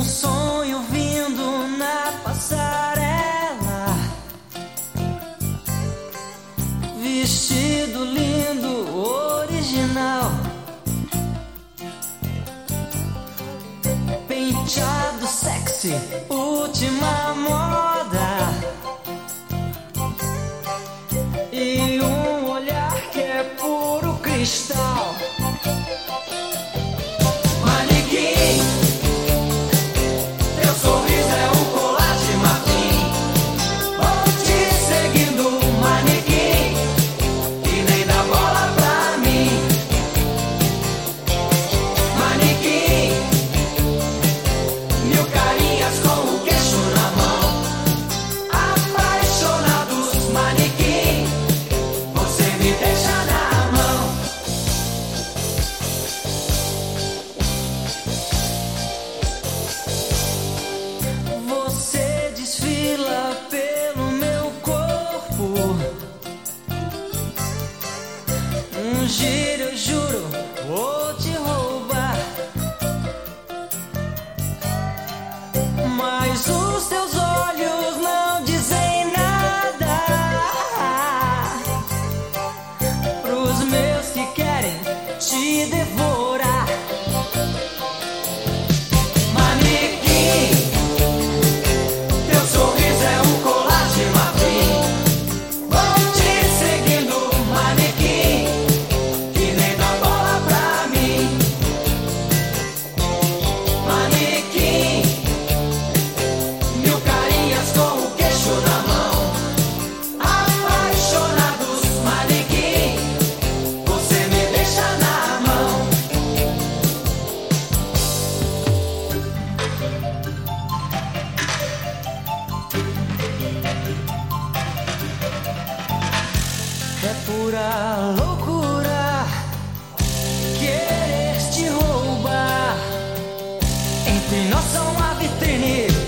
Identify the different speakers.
Speaker 1: Um sonho vindo na passarela, vestido lindo, original, penteado sexy, última moda, e um olhar que é puro cristal. Um giro, eu juro, vou te roubar, mas os teus olhos não dizem nada pros meus que querem te devorar. Manequim, teu sorriso é um colar de marfim. Vou te seguindo, manequim, é pura loucura querer te roubar. Entre nós só uma vitrine.